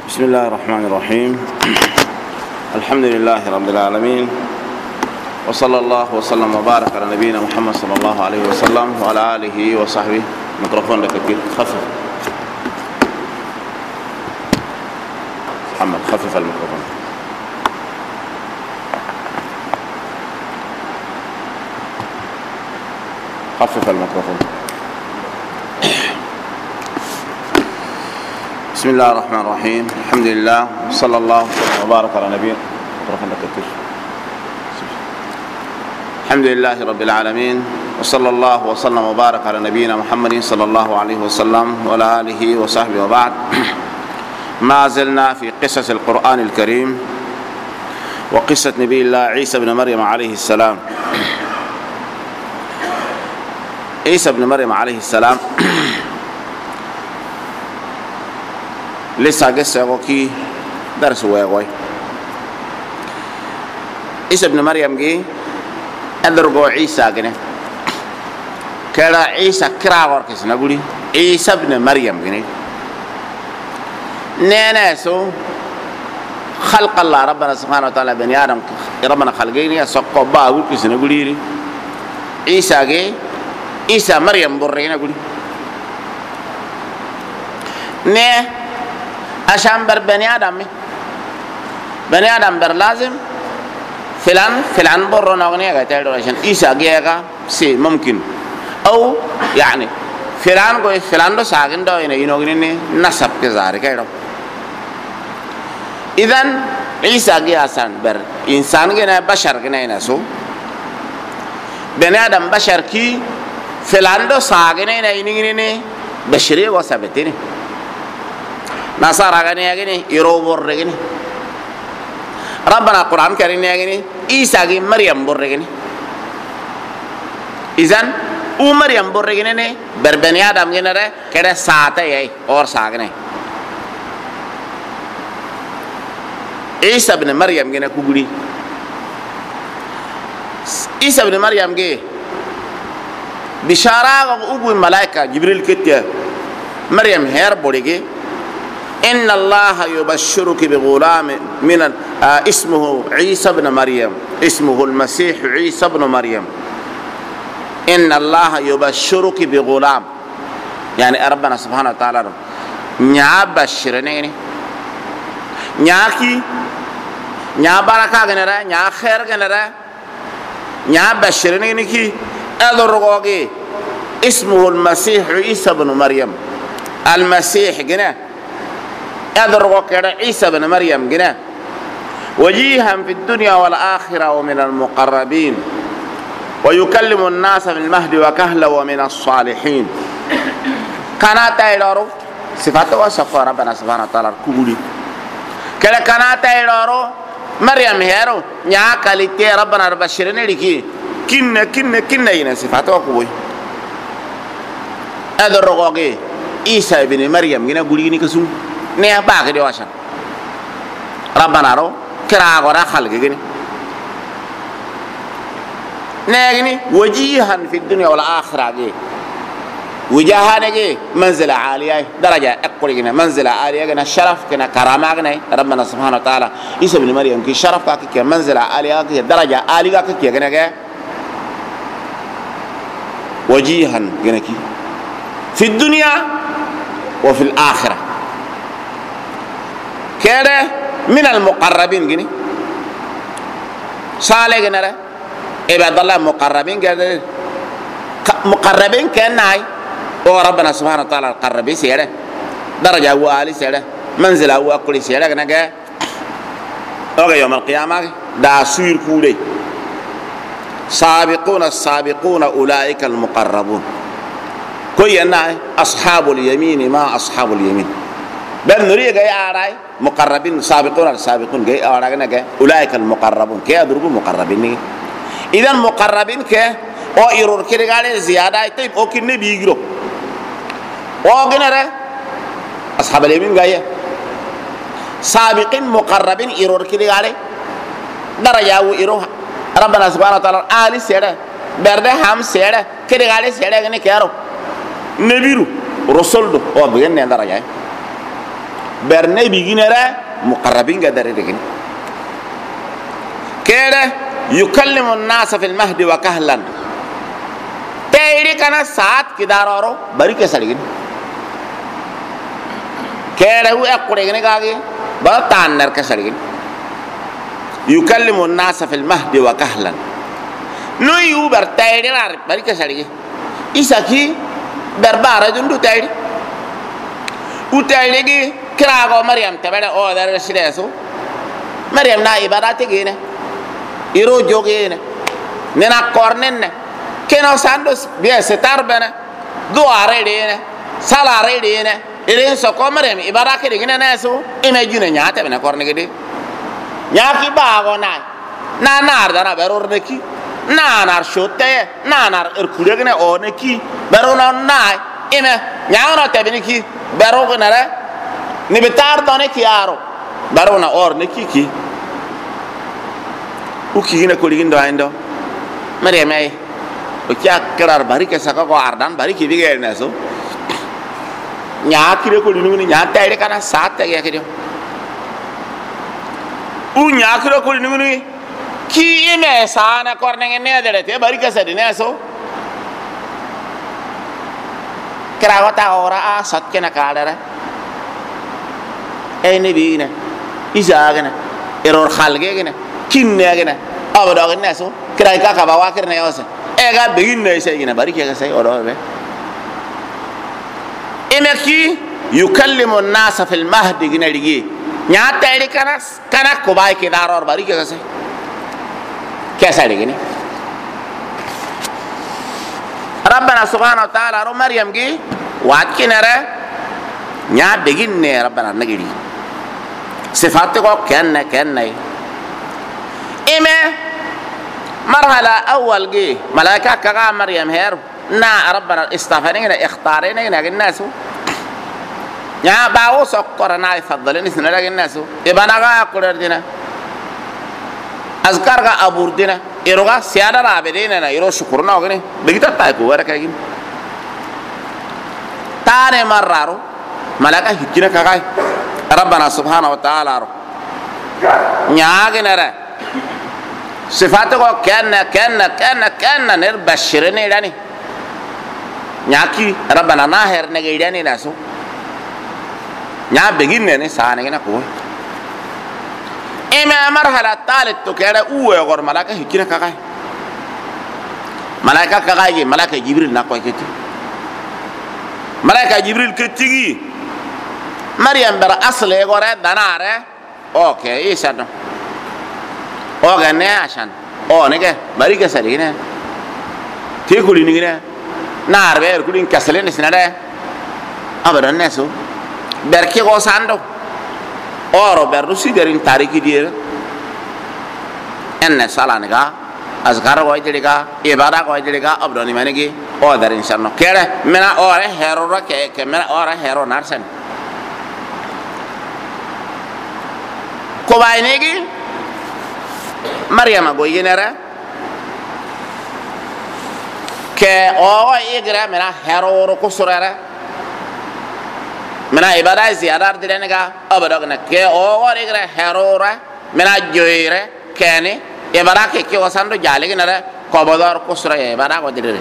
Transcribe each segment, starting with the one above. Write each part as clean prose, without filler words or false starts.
بسم الله الرحمن الرحيم. الحمد لله رب العالمين، وصلى الله وسلم وبارك على نبينا محمد صلى الله عليه وسلم وعلى آله وصحبه. ميكروفون لك كتير، خفف محمد، خفف الميكروفون. خفف الميكروفون. بسم الله الرحمن الرحيم. الحمد لله وصلى الله وسلم وبارك على نبينا. الحمد لله رب العالمين، وصلى الله وسلم وبارك على نبينا محمد صلى الله عليه وسلم وعلى آله وصحبه وبعد. ما زلنا في قصص القرآن الكريم وقصة نبي الله عيسى بن مريم عليه السلام. عيسى بن مريم عليه السلام لسه قصة وكي درس ويغوي. عيسى بن مريم جي أدرجو عيسى جنة كلا عيسى كراغور كيس نقولي عيسى بن مريم جنة ناسو خلق الله ربنا سبحانه وتعالى بني آدم ربنا خلقيني سقوا باغو كيس نقولي عيسى جي عيسى مريم برينا نقولي عشان بر بني آدم بر لازم فلان برو نغني قتل عشان عيسى جيغا سي ممكن او يعني فلان دو ساغن دو ينغني نسب كزار كيدو. اذن عيسى جي عشان بر انسان جنا بشر جنا نسو بني آدم بشر كي فلان دو ساغن ينغني بشري وسبتني نصارى غني يروبور رغني ربنا القرآن كريم غني عيسى غي مريم برغني. إذن مريم برغني نه بربني آدم غني ره كده ساته يي اور ساغني عيسى بن مريم غني كوغري. عيسى بن مريم غي بشارة ابو الملائكة جبريل كتير مريم هير بوريغي إن الله يبشرك بغلام من اسمه عيسى بن مريم، اسمه المسيح عيسى بن مريم. إن الله يبشرك بغلام، يعني ربنا سبحانه وتعالى نيا بشرني نياكي نيا بركة جنرا نيا خير جنرا نيا بشرني كي أدرغوغي اسمه المسيح عيسى بن مريم. المسيح جنة أدرغو كده عيسى بن مريم جنا وجيها في الدنيا والآخرة ومن المقربين ويكلم الناس في المهد وكهلا ومن الصالحين. كانت يدارو صفاته وصفه ربنا سبحانه وتعالى كولي كلا كانت يدارو مريم هيرو نيا كاليتي ربنا ربشرني لكي كن ين صفاته كوي أدرغو عيسى بن مريم جنا قولي كسو نيا باغي دي واشان ربنا رو كرا غورا خلق غني نيغني وجيها في الدنيا والاخره غي وجاهنا غي منزل عاليه درجه اقول غني منزل عاليه غنا شرف كنا كرامه غني ربنا سبحانه وتعالى عيسى بن مريم كي شرف كي منزل عاليه كي درجه عاليه كي غني وجيها غني في الدنيا وفي الاخره كده من المقربين جني صالح جنرا عباد الله مقربين كده مقربين كناي وربنا سبحانه وتعالى القربي سيره درجه هو عالي سيره منزل هو كل سيره كنا اوغي يوم القيامه دا سير كولي سابقون السابقون اولئك المقربون كوينا اصحاب اليمين ما اصحاب اليمين بل نريد جاي أراي مقربين سابقون السابقون جاي أراي جاي أولئك المقربون كي أدركوا مقربين. إذا مقربين كي أو يرور كده قال زيادة طيب أو كني بيجرو أو كنره أصحاب اليمين جاي سابقين مقربين يرور كده قال درجة ويروح ربنا سبحانه وتعالى آلي سيره برده هم سيره كده قال سيره كني كيارو نبيرو رسول دو أو بيجن درجة برنبي جنرا مقربين قدر لكن كده يكلم الناس في المهد وكهلا تيري كنا ساعات كدارورو بريك سالين كده هو أقول إنك كاجي بتان نرك سالين يكلم الناس في المهد وكهلا نو يوبر تيري نار بريك سالين إساكي بربارة جندو تيري وتيري كي كراغو مريم تبعنا أو دار الشريسو مريم نا إبادة تيجينا يرو جوجينا ننا كورننا كنا ساندوس بيا ستار بنا دوارة دينا سالارة دينا إلين سكوا مريم إبادة كيجينا ناسو إمجينا نياته بنا كورن كده نياكي باغو ناي نار دانا برور نكي نار شوتة نار إركوليكنا أو نكي برور ناي إما نيانا تبني كي برور نرى نبتار دانه كيارو برور نور نكي كي ukigina kuligin do ando mariam ay o kya karar bari ke saka ko ardan bari ki bigel naso nya kire ko linu nya tayre kana sat ya ke u nya kire ko linu ni ki ime sana korne ne dere te bari ke sadi naso krawata ora a sat ke na kadara ay ne bina isagana error khalge gena kinne gena abado gena so kray ka ba wa kirne yose e ga begin ne sey gena bari ke ga sey odo be imaki yukallimu an-nas fil mahd gena ligi nya tayri kana ko bay ke daror bari ke ga sey kesa ligi ne rabbana subhanahu wa ta'ala ro maryam gi wat kinara nya begin ne rabbana nagiri sifat ko kenna إما مرحلة أول جي ملائكة كعا مريم هير نا ربنا استغفرنا اختارنا الناس يا باو سكرنا يفضلني سنلا الناس يبقى نجا كوردنا أذكر كا أبوردنا يروغا سيادة رابدينا يرو شكرنا وغني بيجتا تايكو وركاين تاني مرارو ملائكة هكينا كعا ربنا سبحانه وتعالى رو نياغنا را صفاتك كأن نربشرني لاني نياكي ربنا ناهر نجيداني ناسو نيا بيجينني سانينا كوي إما مرحلة ثالث تكره أوه غور ملاك هكينا كاي ملاك كاي ملاك جبريل ناقوي كتير ملاك جبريل كتير مريم برا أصل غورة دناره أوكي إيشانو أو غنى عشان أو نيجا بري كسرينه تيكولي نيجا نار بير كولين كسلين سنده أبدا نسو بركي غوساندو أورو بردوسي درين تاريخي دير إن سالا نيجا أذكار قوي تلقى إبادة قوي تلقى أبدا نيمانيجي أو درين شانو كده منا أوره هيرورا كمنا أوره هيرو نارسن كوباينيجي مريم أقول ينرى كأو يجرى منا هيرو كسرة منا إبادة زيادة دينك أبدا كنا كأو يجرى هيرو منا جويرة كأني إبادة كي وساندو جالي كنا كوبادار كسرة إبادة كوديره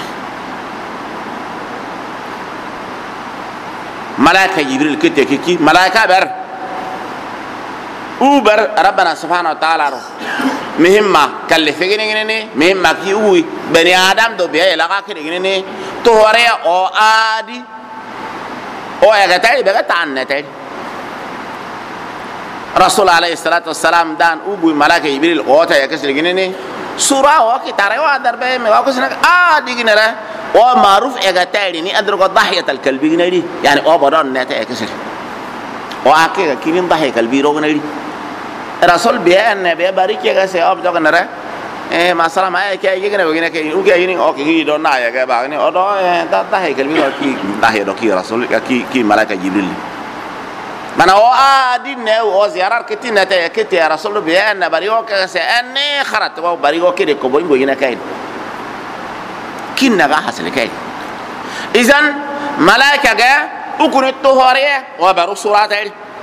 ملائكة جبريل كتير ملائكة بر أوبر ربنا سبحانه وتعالى مهمة كلفين إنني مهمة كي أوي بني آدم دو بيا يلاقى كده إنني تهوريا أو آدي أو يقتل بقتان نتل رسول عليه الصلاة والسلام دان أوبي ملاك جبريل أوتا يكسر إنني سورة أو كتاره وادر به مواقسنا آدي كنره أو معروف يقتل إني أدرك ضحية الكلب إنني يعني أو بدون نت يكسر أو أكيد كينين ضحية كلبي روغ إنني رسول بيا أن بيا بارك يا جالس أب جاك نرى مثلا ما كي يجي كنا بقينا كي وكي يجي أو كي يدون نايا كي بعدين أو ده هي كلمة كي ده هي دوكي رسول كي ملاك جبريل mana o adi ne o ziarar kiti na te kiti rasul bi en barigo ke se en kharat wa barigo ke ko boy boy na kain kinna ga hasle kain izan malaika ga ukun to hore wa baru surat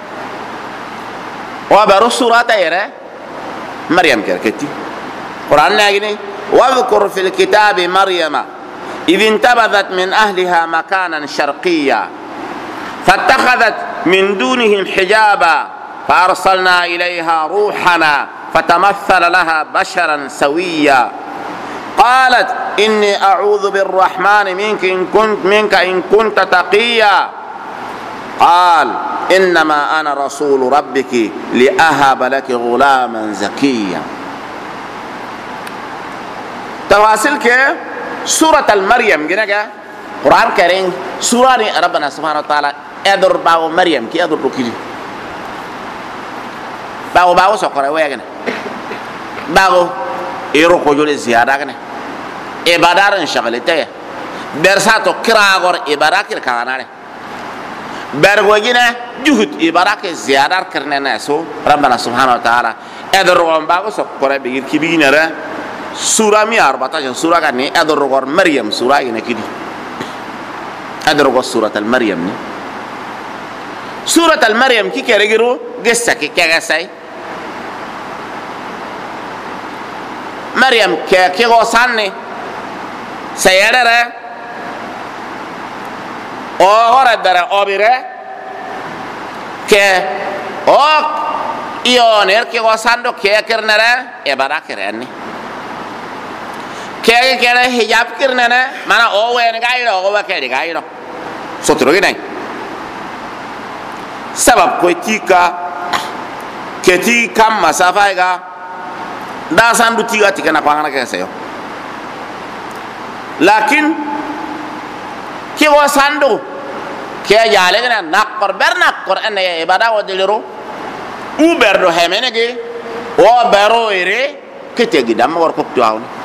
وبرو سورة يرى مريم كركتي قرآن ناقني واذكر في الكتاب مريم إذ انتبذت من أهلها مكانا شرقيا فاتخذت من دونهم حجابا فأرسلنا إليها روحنا فتمثل لها بشرا سويا قالت إني أعوذ بالرحمن منك إن كنت تقيا قال إنما أنا رسول ربك لأهب لك غلاما زكيا. تواصل ke surat al-Maryam gina ga Quran kering surah ni Rabbana subhanahu wa ta'ala edur bawo Maryam ki edur rukili bawo sokore wegna bawo ero ko jole ziyada gna ibadar shagalite bersato kiragor ibadakir kanare bergo gina juhud ibadak ziyadar karnena so Rabbana subhanahu wa ta'ala edur bawo sokore bigir kibinara surah mi 14 surah kan ni ada rogor Maryam surah ini kini ada rogor surat al-Maryam ni surat al-Maryam ki kere giru gessa ki kega sai Maryam ke go sanne sayadara o ora dara obire ke o ioner ke go sando ke kernara e barakere ni kaya kaya hijab kirna na mana owe ni gairo owe kaya gairo sotro gini sabab ko tika keti kam masafa ga da sandu tiga tika na pangana kaya sayo lakin ki wo sandu kaya jale gina nakor ene ya ibadah wa diliru u berdo hemene ge o bero ire kete gidam war ko tuaw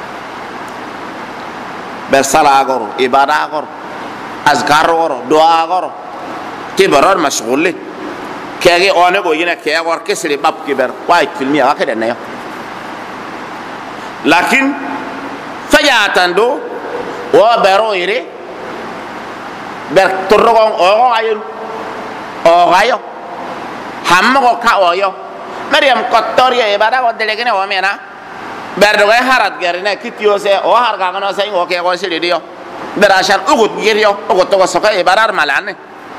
bersala agor ibadah agor azkar agor doa agor tibarar mashghul kage one go yina kage agor kesri bab kiber wait filmi akada nayo lakin fajatan do wa baro ire ber torgon o ayo hammo ko ka oyo Maryam kotoriya ibadah ko delegene o mena berdo gay harat garina kitio se o har ga no sai o ke go siri dio berashan ugut girio ugut to soka e barar malane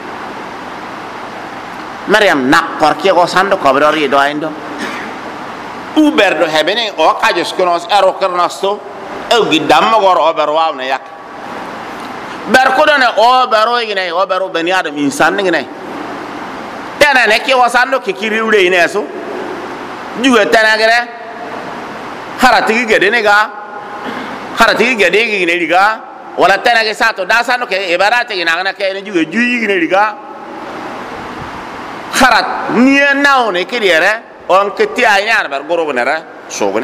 Maryam nakor ke go sando kobrori do aindo u berdo hebene o kajos konos ero kernasto e gidam gor o ber wawne yak ber ko done o bero igine o bero bani adam insan ngine tena ne ke go sando ke kiriwde ineso juwe tena gere haratigi gede ne ga haratigi gede gi ne diga wala tana ge sato da sano ke ibarate gi na ke ne juge juyi gi ne diga harat ni nawo ne ke diere on ke ti ayar bar goro bonera sogone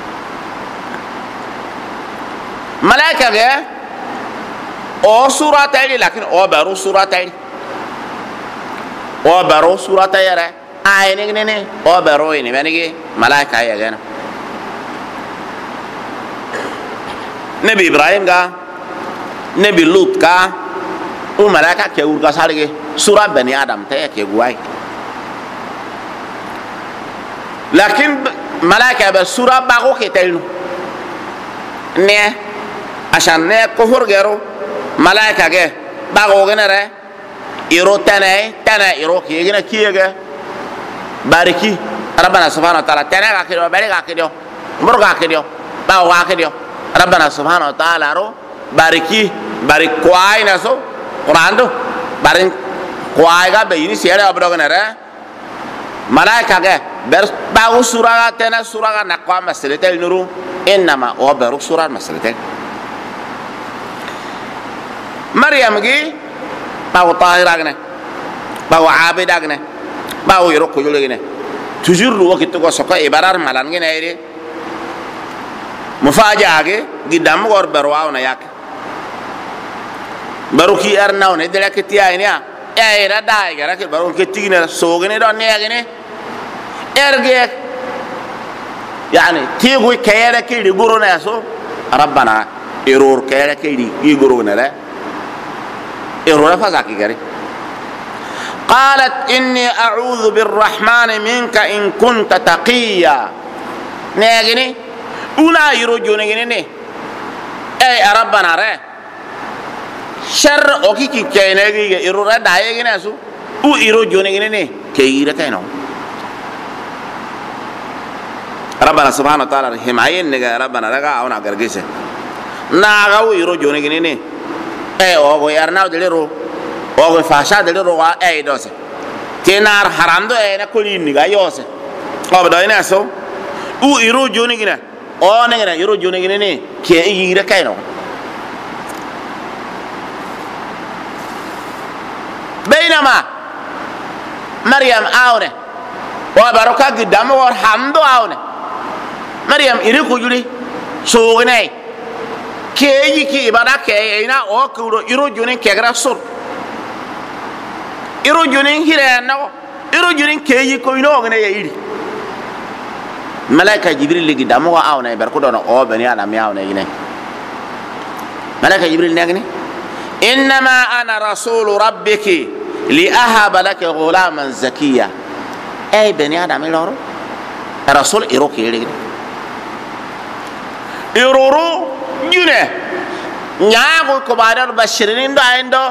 malaika ge o surata ili lakin o baru surata ili o baru surata yare ayne ne o baru ini benige malaika ya gena Nabi Ibrahim ga Nabi Lut ka u malaka ke urga sarge surah bani adam te ke guai lakin malaka ba surah bago ke telnu ne ashan ne ko horgero malaka ge bago genere iro tane iro ke gena kiyege bariki rabbana subhanahu wa ta'ala tane ga ke do bari ga ke do murga ke do bago ga ke do Rabbana subhanahu wa ta'ala ro bariki barik kuai naso Quran do barin kuai ga be ini siara abro ganara malaika ga ber ba surah tena surah ga nakwa masritel nuru inma wa baru surah masritel Maryam gi ba tahira gane ba abida gane ba yoro ko yole gane toujours lo wakito ko soka ibarar malan gane ire mufajaage gidam gor berwaaw na yak baruki arnaw ne dele ke tiaynia e ra daay gara ke baru ke tigina sogene do neegene erge yani tigu kayere ke di guru na so rabbana error kayere ke di guru na la error fa zakki gari قالت إني أعوذ بالرحمن منك إن كنت تقيا نيغني أنا يرجو نيغني أي ربنا رأي شر أوكي كي كينيغي يرورا دايغني أسو أو يرجو نيغني كييرا كينو ربنا سبحانه وتعالى حماية نيغا ربنا رغا أونا غرغيسه ناغاو يرجو نيغني أي أوغو يارناو دليرو أوغو فاشا دليرو أي دوسه تنار حرام دو أي نكولي نيغا يوسه أو بداينا أسو أو يرجو نيغني أو نيغني يرجو نيغني كييرا كينو بينما مريم آونه وبركة قدام ورحمد آونه مريم إريكو جولي سوغني كي كي إبادا كي إنا أو كورو إرو جونين كيغرا سور إرو جونين هيران نو إرو جونين كي كو إنو أغني يإيري ملاك جبريل اللي قدام آونه بركو دونا أو بني آدم آونه يني ملاك جبريل نغني إنما أنا رسول ربك لأهب لك غلاما زكيا أي بني آدم يلورو رسول إروكي يلي إرورو جنة نياغو كبادر بشرين دو عندو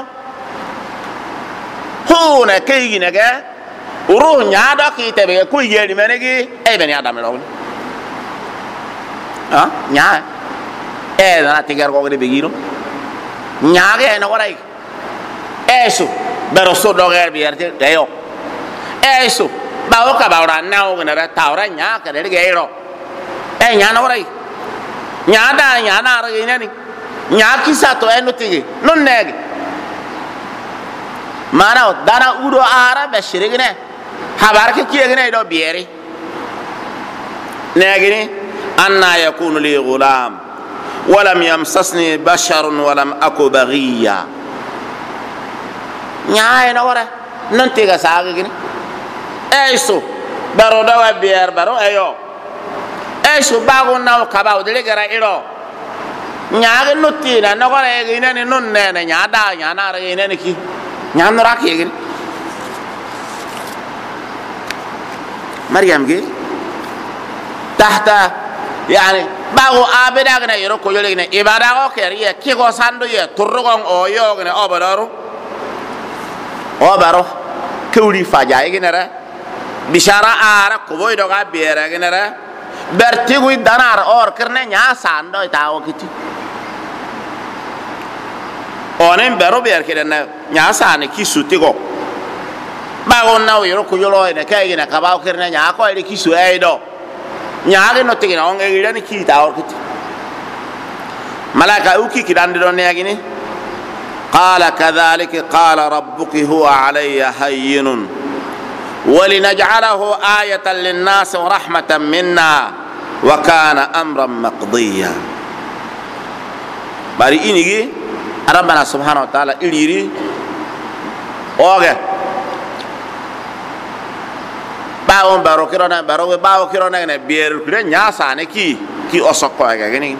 هونا كي نجا روح نيادا كي تبغى كوي يلي منيجي أي بني آدم يلورو نيا أي أنا تيجر كوغري بيجيرو نياغي أنا وراي أيسو برسول دوغير بيرتي دايو أيسو باو كباورا ناو كنرا تاورا نيا كنرا جايرو أي نيا نوراي نيا دا نيا نارا جيناني نيا كيسا تو أنو تيجي نون نيجي ماناو دانا أورو آرا بشريجنا خبرك كيجنا يدو بيري نيجي أنا يكون لي غلام ولم يمسسني بشر ولم أكو بغيا نيا نورا ننتيجا ساقي كني أيسو برو دوا بير برو أيو أيسو باغو ناو كباو دلي غرا إيرو نيا نوتينا نورا يجينا نون نينا نيا دا نيا نارا يجينا كي نيا نورا كي يجينا مريم جي تحت يعني باغو آبدا غنا يرو كوجو لغنا إبادا غو كيريا كيغو ساندو يه ترغون أو يو غنا أو بدارو أو بارو كولي فاجاي غنا را بشارة آرا كوبوي دوغا بيرا غنا را برتيغوي دانار أور كرنا نيا ساندو يتاو كتي أونين بارو بير كدنا نيا ساندو كي سوتيغو باغو ناو يرو كوجو لو يه كاي غنا كباو كرنا نيا كو يدي كي سو ايدو نياغي نو تيغي نون غيراني كي تاور كتي ملاك اوكي كي داندي دون نياغي قال كذلك قال ربك هو علي هين ولنجعله آية للناس ورحمة منا وكان أمرا مقضيا باري إنيغي ربنا سبحانه وتعالى إليري أوغي باون بارو كيرونا بارو باو كيرونا نه بير كره نياسا نه كي اوسوكو غاني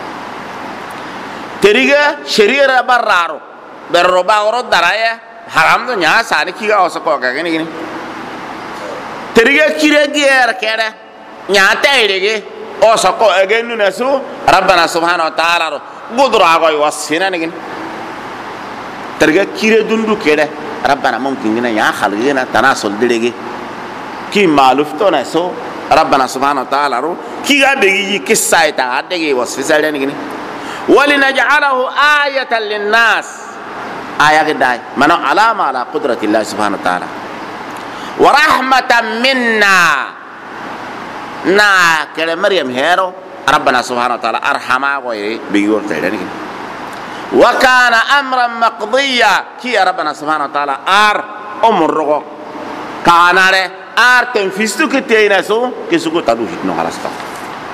تريغا شريره برارو برو باورو درايا حرام دو نياسا نه كي اوسوكو غاني تريغا كيره غير كده نياتا ايرغي اوسوكو غانو نسو ربنا سبحانه وتعالى قدرا غوي وسينا نغي تريغا كيره دوندو كده ربنا ممكن نيا خلقنا تناسل دليغي كي مالوفتو نسو ربنا سبحانه وتعالى رو كي غادي كسايتا غادي وسفسال نغني ولنجعله آية للناس آية غداي منو علامة على قدرة الله سبحانه وتعالى ورحمة منا نا كلام مريم هيرو ربنا سبحانه وتعالى أرحمها غيري بيور تيرني وكان أمرا مقضيا كي ربنا سبحانه وتعالى أمر رغو كاناره آرتن فيستو كتينا سو كسوكو تدوشت نو خلاص تا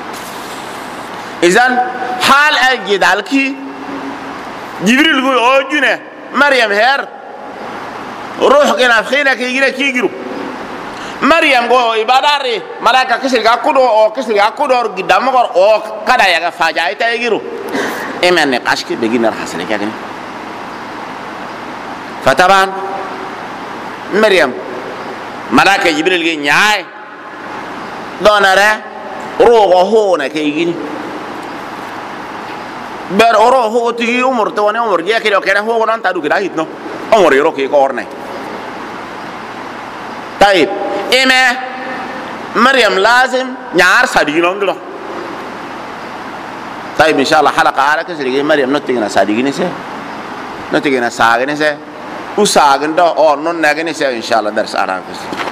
إذن حال الجدال كي جبريل قول أوجونه مريم هير روح كنا فخينا كي يجري كي يجرو مريم قول إباداري ملاك كسر كاكودو أو كسر كاكودو قدام مقر أو كذا يا فاجأة تيجرو إيمان نقاش كي بيجينا رحسنا كأني فتبان مريم ملاك جبريل جي نياي دونره روغو هو نكيغي بر اورو هو تي عمر تو ني عمر جي كيلو كده هو نون تادو كده هيتنو عمر يرو كي كورني طيب ايما مريم لازم نيار صديقين دلو طيب ان شاء الله حلقه على كسر مريم نتينا صديقين سي نتينا ساغني سي وساغن دو اور نون نغني سي ان شاء الله درس اراك